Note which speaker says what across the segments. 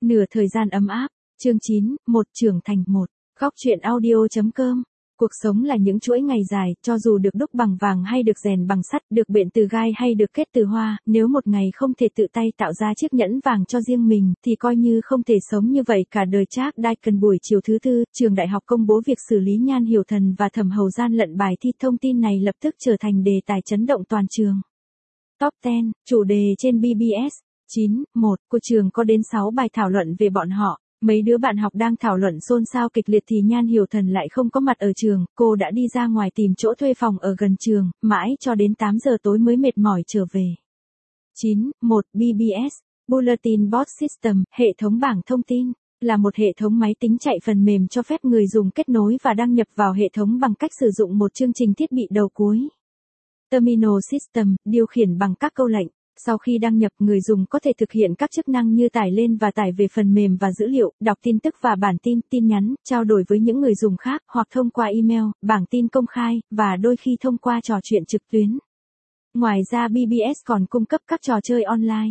Speaker 1: Nửa thời gian ấm áp, chương 9, một trưởng thành một. Góc truyện audio.com. Cuộc sống là những chuỗi ngày dài, cho dù được đúc bằng vàng hay được rèn bằng sắt, được bện từ gai hay được kết từ hoa, nếu một ngày không thể tự tay tạo ra chiếc nhẫn vàng cho riêng mình, thì coi như không thể sống như vậy cả đời. Charles Dickens. Buổi chiều thứ Tư, trường đại học công bố việc xử lý Nhan Hiểu Thần và Thẩm Hầu gian lận bài thi. Thông tin này lập tức trở thành đề tài chấn động toàn trường. Top 10, chủ đề trên BBS. 9.1, của trường có đến 6 bài thảo luận về bọn họ. Mấy đứa bạn học đang thảo luận xôn xao kịch liệt thì Nhan Hiểu Thần lại không có mặt ở trường, cô đã đi ra ngoài tìm chỗ thuê phòng ở gần trường, mãi cho đến 8 giờ tối mới mệt mỏi trở về. 9.1, BBS, Bulletin Board System, hệ thống bảng thông tin, là một hệ thống máy tính chạy phần mềm cho phép người dùng kết nối và đăng nhập vào hệ thống bằng cách sử dụng một chương trình thiết bị đầu cuối. Terminal System, điều khiển bằng các câu lệnh. Sau khi đăng nhập, người dùng có thể thực hiện các chức năng như tải lên và tải về phần mềm và dữ liệu, đọc tin tức và bản tin, tin nhắn, trao đổi với những người dùng khác, hoặc thông qua email, bảng tin công khai, và đôi khi thông qua trò chuyện trực tuyến. Ngoài ra BBS còn cung cấp các trò chơi online.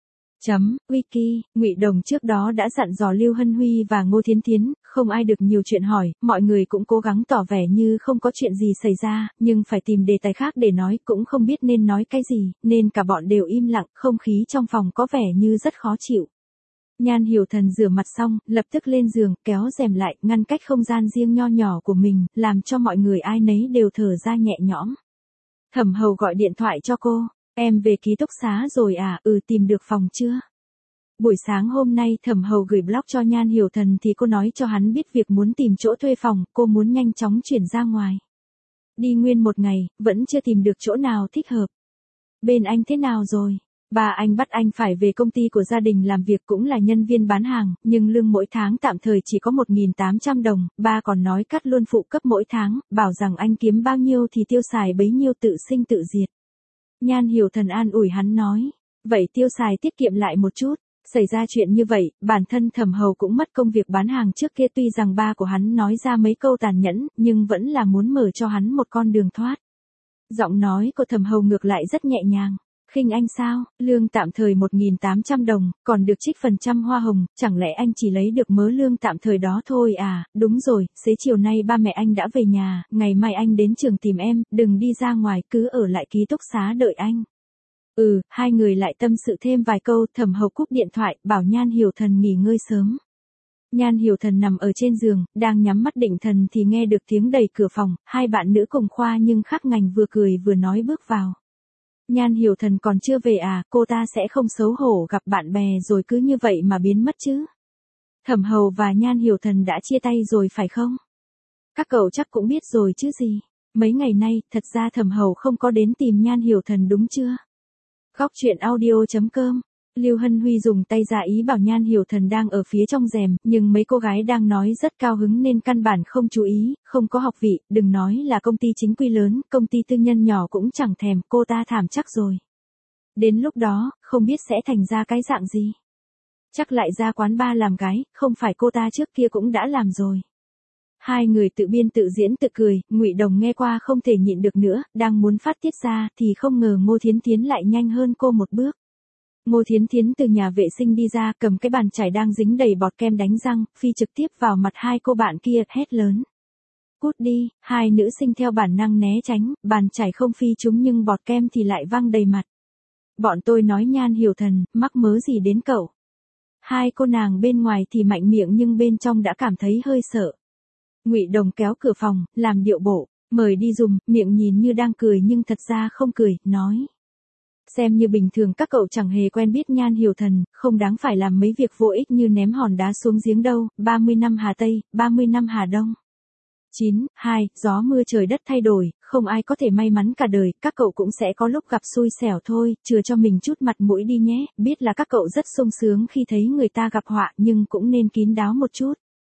Speaker 1: Wiki, Ngụy Đồng trước đó đã dặn dò Lưu Hân Huy và Ngô Thiến Thiến, không ai được nhiều chuyện hỏi, mọi người cũng cố gắng tỏ vẻ như không có chuyện gì xảy ra, nhưng phải tìm đề tài khác để nói, cũng không biết nên nói cái gì, nên cả bọn đều im lặng, không khí trong phòng có vẻ như rất khó chịu. Nhan Hiểu Thần rửa mặt xong, lập tức lên giường, kéo rèm lại, ngăn cách không gian riêng nho nhỏ của mình, làm cho mọi người ai nấy đều thở ra nhẹ nhõm. Thẩm Hầu gọi điện thoại cho cô. Em về ký túc xá rồi à? Tìm được phòng chưa? Buổi sáng hôm nay Thẩm Hầu gửi blog cho Nhan Hiểu Thần thì cô nói cho hắn biết việc muốn tìm chỗ thuê phòng, cô muốn nhanh chóng chuyển ra ngoài. Đi nguyên một ngày, vẫn chưa tìm được chỗ nào thích hợp. Bên anh thế nào rồi? Ba anh bắt anh phải về công ty của gia đình làm việc, cũng là nhân viên bán hàng, nhưng lương mỗi tháng tạm thời chỉ có 1.800 đồng, ba còn nói cắt luôn phụ cấp mỗi tháng, bảo rằng anh kiếm bao nhiêu thì tiêu xài bấy nhiêu, tự sinh tự diệt. Nhan Hiểu Thần an ủi hắn nói, vậy tiêu xài tiết kiệm lại một chút. Xảy ra chuyện như vậy, bản thân Thẩm Hầu cũng mất công việc bán hàng trước kia, tuy rằng ba của hắn nói ra mấy câu tàn nhẫn, nhưng vẫn là muốn mở cho hắn một con đường thoát. Giọng nói của Thẩm Hầu ngược lại rất nhẹ nhàng. Khinh anh sao? Lương tạm thời 1.800 đồng, còn được trích phần trăm hoa hồng, chẳng lẽ anh chỉ lấy được mớ lương tạm thời đó thôi à? Đúng rồi, xế chiều nay ba mẹ anh đã về nhà, ngày mai anh đến trường tìm em, đừng đi ra ngoài, cứ ở lại ký túc xá đợi anh. Hai người lại tâm sự thêm vài câu. Thẩm Hầu cúp điện thoại, bảo Nhan Hiểu Thần nghỉ ngơi sớm. Nhan Hiểu Thần nằm ở trên giường, đang nhắm mắt định thần thì nghe được tiếng đẩy cửa phòng, hai bạn nữ cùng khoa nhưng khác ngành vừa cười vừa nói bước vào. Nhan Hiểu Thần còn chưa về à? Cô ta sẽ không xấu hổ gặp bạn bè rồi cứ như vậy mà biến mất chứ? Thẩm Hầu và Nhan Hiểu Thần đã chia tay rồi phải không? Các cậu chắc cũng biết rồi chứ gì. Mấy ngày nay, thật ra Thẩm Hầu không có đến tìm Nhan Hiểu Thần đúng chưa? Góc truyện audio.com. Lưu Hân Huy dùng tay ra ý bảo Nhan Hiểu Thần đang ở phía trong rèm, nhưng mấy cô gái đang nói rất cao hứng nên căn bản không chú ý, không có học vị, đừng nói là công ty chính quy lớn, công ty tư nhân nhỏ cũng chẳng thèm, cô ta thảm chắc rồi. Đến lúc đó, không biết sẽ thành ra cái dạng gì. Chắc lại ra quán bar làm gái, không phải cô ta trước kia cũng đã làm rồi. Hai người tự biên tự diễn tự cười, Ngụy Đồng nghe qua không thể nhịn được nữa, đang muốn phát tiết ra thì không ngờ Ngô Thiến Thiến lại nhanh hơn cô một bước. Ngô Thiến Thiến từ nhà vệ sinh đi ra, cầm cái bàn chải đang dính đầy bọt kem đánh răng, phi trực tiếp vào mặt hai cô bạn kia, hét lớn. Cút đi, hai nữ sinh theo bản năng né tránh, bàn chải không phi trúng nhưng bọt kem thì lại văng đầy mặt. Bọn tôi nói Nhan Hiểu Thần, mắc mớ gì đến cậu? Hai cô nàng bên ngoài thì mạnh miệng nhưng bên trong đã cảm thấy hơi sợ. Ngụy Đồng kéo cửa phòng, làm điệu bộ, mời đi dùng, miệng nhìn như đang cười nhưng thật ra không cười, nói. Xem như bình thường các cậu chẳng hề quen biết Nhan Hiểu Thần, không đáng phải làm mấy việc vô ích như ném hòn đá xuống giếng đâu. 30 năm Hà Tây, 30 năm Hà Đông. 9.2, gió mưa trời đất thay đổi, không ai có thể may mắn cả đời, các cậu cũng sẽ có lúc gặp xui xẻo thôi, chừa cho mình chút mặt mũi đi nhé, biết là các cậu rất sung sướng khi thấy người ta gặp họa nhưng cũng nên kín đáo một chút.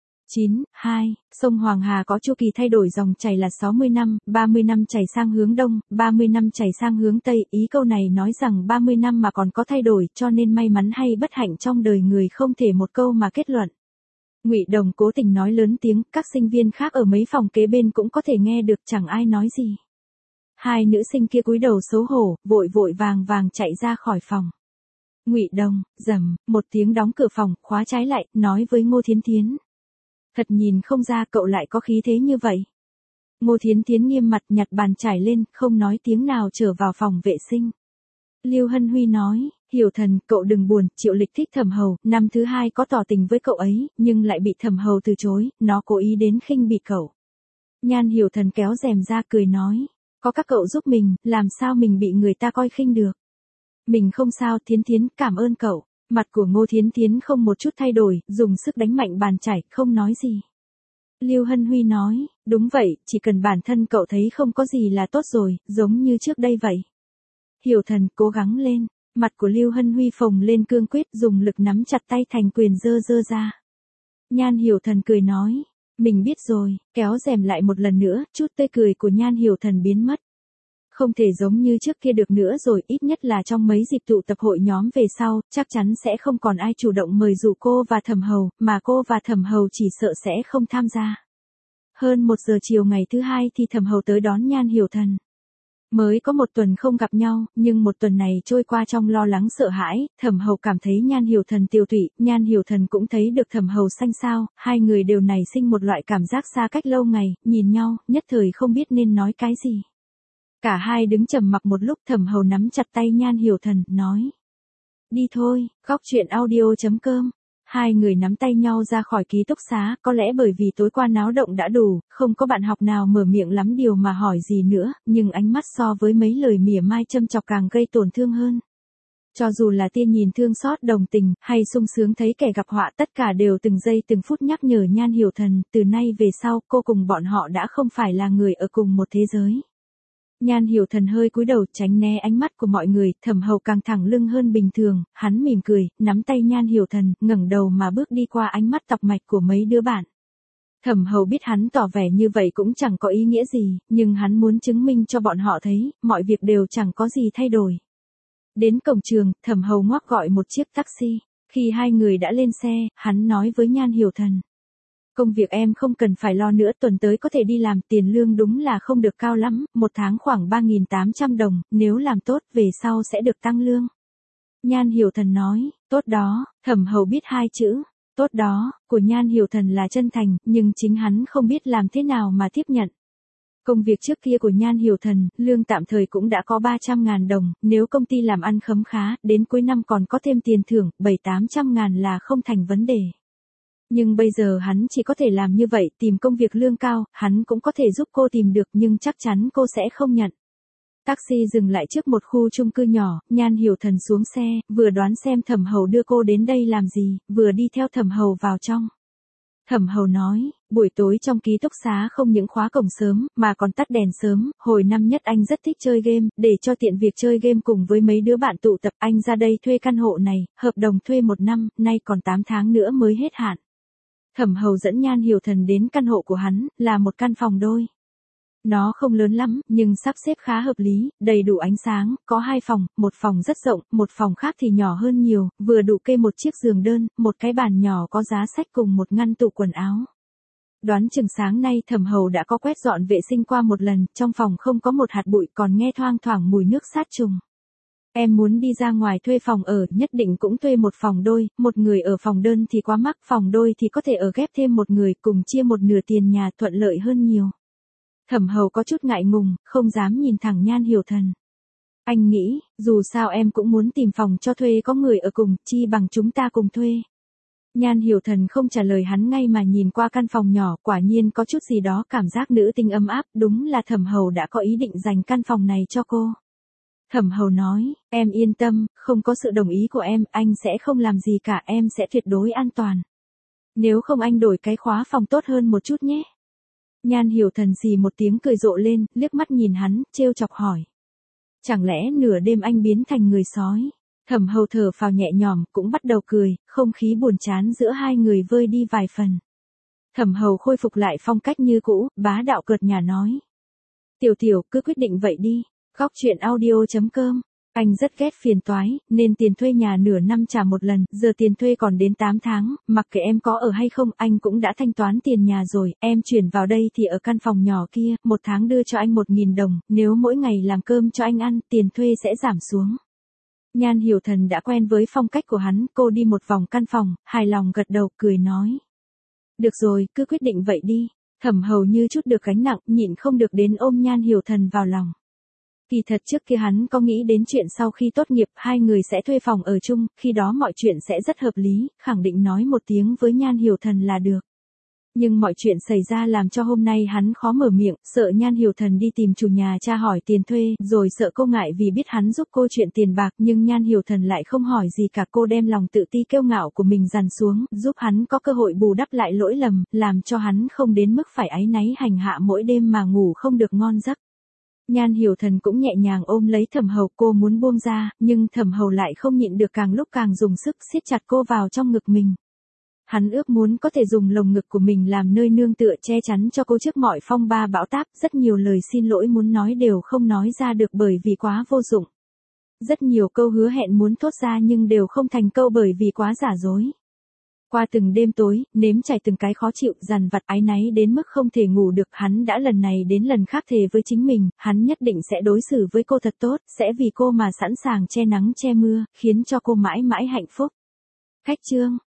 Speaker 1: 9.2, sông Hoàng Hà có chu kỳ thay đổi dòng chảy là 60 năm, 30 năm chảy sang hướng đông, 30 năm chảy sang hướng tây, ý câu này nói rằng 30 năm mà còn có thay đổi, cho nên may mắn hay bất hạnh trong đời người không thể một câu mà kết luận. Ngụy Đồng cố tình nói lớn tiếng, các sinh viên khác ở mấy phòng kế bên cũng có thể nghe được, chẳng ai nói gì. Hai nữ sinh kia cúi đầu xấu hổ, vội vội vàng vàng chạy ra khỏi phòng. Ngụy Đồng, rầm, một tiếng đóng cửa phòng, khóa trái lại, nói với Ngô Thiến Thiến. Thật nhìn không ra cậu lại có khí thế như vậy. Ngô Thiến Thiến nghiêm mặt nhặt bàn chải lên, không nói tiếng nào trở vào phòng vệ sinh. Lưu Hân Huy nói, Hiểu Thần, cậu đừng buồn, Triệu Lịch thích Thẩm Hầu, năm thứ hai có tỏ tình với cậu ấy, nhưng lại bị Thẩm Hầu từ chối, nó cố ý đến khinh bỉ cậu. Nhan Hiểu Thần kéo rèm ra cười nói, có các cậu giúp mình, làm sao mình bị người ta coi khinh được. Mình không sao, Thiến Thiến, cảm ơn cậu. Mặt của Ngô Thiến Thiến không một chút thay đổi, dùng sức đánh mạnh bàn chải, không nói gì. Lưu Hân Huy nói, đúng vậy, chỉ cần bản thân cậu thấy không có gì là tốt rồi, giống như trước đây vậy. Hiểu Thần, cố gắng lên. Mặt của Lưu Hân Huy phồng lên cương quyết, dùng lực nắm chặt tay thành quyền giơ ra. Nhan Hiểu Thần cười nói, mình biết rồi, kéo rèm lại một lần nữa, chút tươi cười của Nhan Hiểu Thần biến mất. Không thể giống như trước kia được nữa rồi, ít nhất là trong mấy dịp tụ tập hội nhóm về sau, chắc chắn sẽ không còn ai chủ động mời rủ cô và Thẩm Hầu, mà cô và Thẩm Hầu chỉ sợ sẽ không tham gia. Hơn 1 giờ chiều ngày thứ hai thì Thẩm Hầu tới đón Nhan Hiểu Thần. Mới có 1 tuần không gặp nhau, nhưng 1 tuần này trôi qua trong lo lắng sợ hãi, Thẩm Hầu cảm thấy Nhan Hiểu Thần tiêu tụy, Nhan Hiểu Thần cũng thấy được Thẩm Hầu xanh xao, hai người đều nảy sinh một loại cảm giác xa cách lâu ngày, nhìn nhau, nhất thời không biết nên nói cái gì. Cả hai đứng trầm mặc một lúc, Thẩm Hầu nắm chặt tay Nhan Hiểu Thần, nói. Đi thôi, góc truyện audio.com. Hai người nắm tay nhau ra khỏi ký túc xá, có lẽ bởi vì tối qua náo động đã đủ, không có bạn học nào mở miệng lắm điều mà hỏi gì nữa, nhưng ánh mắt so với mấy lời mỉa mai châm chọc càng gây tổn thương hơn. Cho dù là tia nhìn thương xót đồng tình, hay sung sướng thấy kẻ gặp họa, tất cả đều từng giây từng phút nhắc nhở Nhan Hiểu Thần, từ nay về sau, cô cùng bọn họ đã không phải là người ở cùng một thế giới. Nhan Hiểu Thần hơi cúi đầu tránh né ánh mắt của mọi người, Thẩm Hầu càng thẳng lưng hơn bình thường, hắn mỉm cười, nắm tay Nhan Hiểu Thần, ngẩng đầu mà bước đi qua ánh mắt tọc mạch của mấy đứa bạn. Thẩm Hầu biết hắn tỏ vẻ như vậy cũng chẳng có ý nghĩa gì, nhưng hắn muốn chứng minh cho bọn họ thấy, mọi việc đều chẳng có gì thay đổi. Đến cổng trường, Thẩm Hầu ngoắc gọi một chiếc taxi, khi hai người đã lên xe, hắn nói với Nhan Hiểu Thần. Công việc em không cần phải lo nữa, tuần tới có thể đi làm, tiền lương đúng là không được cao lắm, 1 tháng khoảng 3.800 đồng, nếu làm tốt về sau sẽ được tăng lương. Nhan Hiểu Thần nói, tốt đó, Thẩm Hầu biết 2 chữ, tốt đó, của Nhan Hiểu Thần là chân thành, nhưng chính hắn không biết làm thế nào mà tiếp nhận. Công việc trước kia của Nhan Hiểu Thần, lương tạm thời cũng đã có 300.000 đồng, nếu công ty làm ăn khấm khá, đến cuối năm còn có thêm tiền thưởng, 700-800.000 là không thành vấn đề. Nhưng bây giờ hắn chỉ có thể làm như vậy, tìm công việc lương cao, hắn cũng có thể giúp cô tìm được nhưng chắc chắn cô sẽ không nhận. Taxi dừng lại trước một khu chung cư nhỏ, Nhan Hiểu Thần xuống xe, vừa đoán xem Thẩm Hầu đưa cô đến đây làm gì, vừa đi theo Thẩm Hầu vào trong. Thẩm Hầu nói, buổi tối trong ký túc xá không những khóa cổng sớm, mà còn tắt đèn sớm, hồi năm nhất anh rất thích chơi game, để cho tiện việc chơi game cùng với mấy đứa bạn tụ tập, anh ra đây thuê căn hộ này, hợp đồng thuê 1 năm, nay còn 8 tháng nữa mới hết hạn. Thẩm Hầu dẫn Nhan Hiểu Thần đến căn hộ của hắn, là một căn phòng đôi. Nó không lớn lắm, nhưng sắp xếp khá hợp lý, đầy đủ ánh sáng, có 2 phòng, một phòng rất rộng, một phòng khác thì nhỏ hơn nhiều, vừa đủ kê một chiếc giường đơn, một cái bàn nhỏ có giá sách cùng một ngăn tủ quần áo. Đoán chừng sáng nay Thẩm Hầu đã có quét dọn vệ sinh qua một lần, trong phòng không có một hạt bụi, còn nghe thoang thoảng mùi nước sát trùng. Em muốn đi ra ngoài thuê phòng ở, nhất định cũng thuê một phòng đôi, một người ở phòng đơn thì quá mắc, phòng đôi thì có thể ở ghép thêm một người, cùng chia một nửa tiền nhà, thuận lợi hơn nhiều. Thẩm Hầu có chút ngại ngùng, không dám nhìn thẳng Nhan Hiểu Thần. Anh nghĩ, dù sao em cũng muốn tìm phòng cho thuê có người ở cùng, chi bằng chúng ta cùng thuê. Nhan Hiểu Thần không trả lời hắn ngay mà nhìn qua căn phòng nhỏ, quả nhiên có chút gì đó cảm giác nữ tính ấm áp, đúng là Thẩm Hầu đã có ý định dành căn phòng này cho cô. Thẩm Hầu nói, em yên tâm, không có sự đồng ý của em, anh sẽ không làm gì cả, em sẽ tuyệt đối an toàn. Nếu không anh đổi cái khóa phòng tốt hơn một chút nhé. Nhan Hiểu Thần xì một tiếng cười rộ lên, liếc mắt nhìn hắn, trêu chọc hỏi. Chẳng lẽ nửa đêm anh biến thành người sói? Thẩm Hầu thở phào nhẹ nhõm, cũng bắt đầu cười, không khí buồn chán giữa hai người vơi đi vài phần. Thẩm Hầu khôi phục lại phong cách như cũ, bá đạo cợt nhả nói. Tiểu Tiểu, cứ quyết định vậy đi. Góc truyện audio.com. Anh rất ghét phiền toái, nên tiền thuê nhà nửa năm trả một lần, giờ tiền thuê còn đến 8 tháng, mặc kệ em có ở hay không, anh cũng đã thanh toán tiền nhà rồi, em chuyển vào đây thì ở căn phòng nhỏ kia, 1 tháng đưa cho anh 1.000 đồng, nếu mỗi ngày làm cơm cho anh ăn, tiền thuê sẽ giảm xuống. Nhan Hiểu Thần đã quen với phong cách của hắn, cô đi một vòng căn phòng, hài lòng gật đầu, cười nói. Được rồi, cứ quyết định vậy đi. Thẩm Hầu như chút được gánh nặng, nhịn không được đến ôm Nhan Hiểu Thần vào lòng. Kỳ thật trước kia hắn có nghĩ đến chuyện sau khi tốt nghiệp hai người sẽ thuê phòng ở chung, khi đó mọi chuyện sẽ rất hợp lý, khẳng định nói một tiếng với Nhan Hiểu Thần là được. Nhưng mọi chuyện xảy ra làm cho hôm nay hắn khó mở miệng, sợ Nhan Hiểu Thần đi tìm chủ nhà tra hỏi tiền thuê, rồi sợ cô ngại vì biết hắn giúp cô chuyện tiền bạc, nhưng Nhan Hiểu Thần lại không hỏi gì cả, cô đem lòng tự ti kiêu ngạo của mình dằn xuống, giúp hắn có cơ hội bù đắp lại lỗi lầm, làm cho hắn không đến mức phải áy náy hành hạ mỗi đêm mà ngủ không được ngon giấc. Nhan Hiểu Thần cũng nhẹ nhàng ôm lấy Thẩm Hầu, cô muốn buông ra, nhưng Thẩm Hầu lại không nhịn được, càng lúc càng dùng sức siết chặt cô vào trong ngực mình. Hắn ước muốn có thể dùng lồng ngực của mình làm nơi nương tựa che chắn cho cô trước mọi phong ba bão táp, rất nhiều lời xin lỗi muốn nói đều không nói ra được bởi vì quá vô dụng. Rất nhiều câu hứa hẹn muốn thốt ra nhưng đều không thành câu bởi vì quá giả dối. Qua từng đêm tối, nếm trải từng cái khó chịu, dằn vặt áy náy đến mức không thể ngủ được, hắn đã lần này đến lần khác thề với chính mình, hắn nhất định sẽ đối xử với cô thật tốt, sẽ vì cô mà sẵn sàng che nắng che mưa, khiến cho cô mãi mãi hạnh phúc. Khách chương